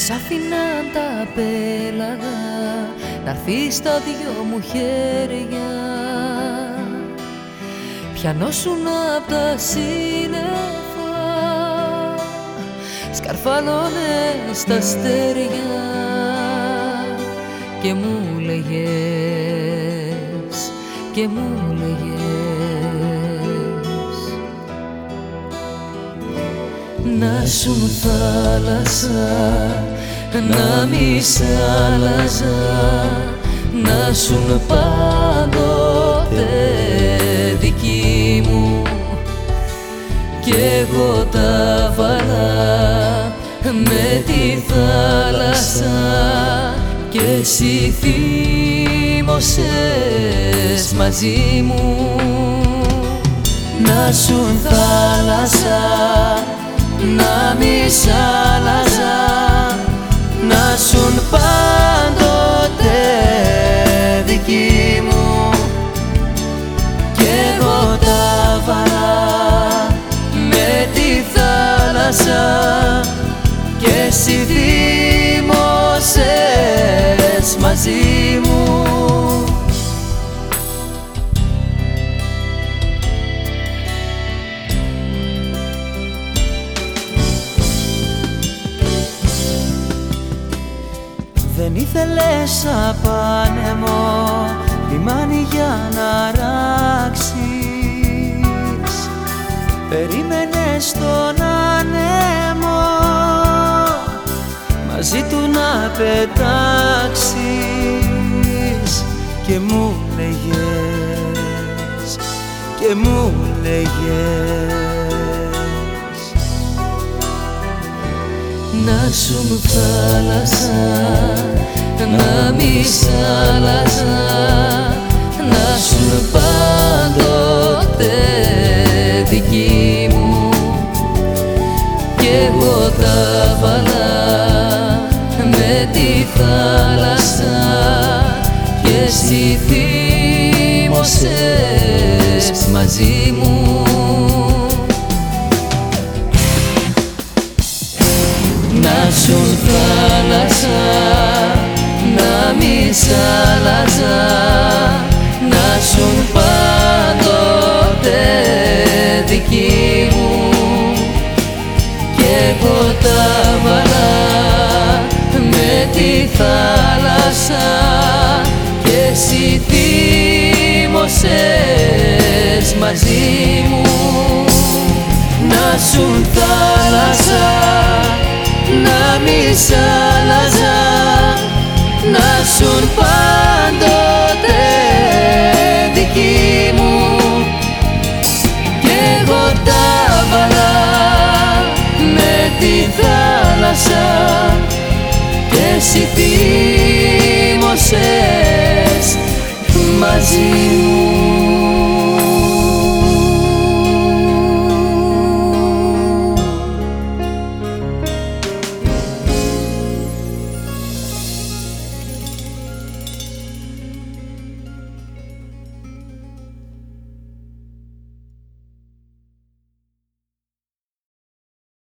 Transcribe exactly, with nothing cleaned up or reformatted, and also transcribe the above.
σ' άφηναν τα πέλαγα να'ρθείς στα δυο μου χέρια. Πιανόσουν απ' τα σύννεφα, σκαρφαλώνες τα αστέρια και μου λέγες, και μου λέγες να σουν θάλασσα, να μη σ' άλλαζα, να σουν πάντοτε δική μου κι εγώ τα βάλα με τη θάλασσα και εσύ θύμωσες μαζί μου. Να σουν θάλασσα, να μη σ' άλλαζα, να σουν πάντοτε δική μου κι εγώ τα βάλα με τη θάλασσα και εσύ θύμωσες μαζί μου. Δεν ήθελες απάνεμο λιμάνι για να ράξεις, περίμενες τον άνεμο μαζί του να πετάξεις και μου λέγες, και μου λέγες να σουν θάλασσα, να μη σ' άλλαζα, να σουν πάντοτε δική μου κι εγώ τα βάλα με τη θάλασσα και εσύ θύμωσες μαζί μου. Να σουν θάλασσα, να μη σ' άλλαζα, να σουν πάντοτε δική μου κι εγώ τα βάλα με τη θάλασσα και εσύ θύμωσες μαζί μου. Να σουν θάλασσα, να μη σ' άλλαζα, να σουν πάντοτε δική μου κι εγώ τα βάλα με τη θάλασσα και εσύ θύμωσες μαζί